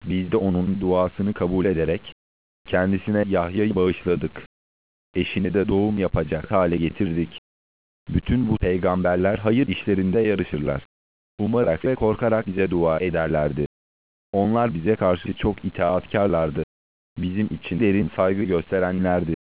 Biz de onun duasını kabul ederek, kendisine Yahya'yı bağışladık. Eşini de doğum yapacak hale getirdik. Bütün bu peygamberler hayır işlerinde yarışırlar. Umarak ve korkarak bize dua ederlerdi. Onlar bize karşı çok itaatkarlardı. Bizim için derin saygı gösterenlerdi.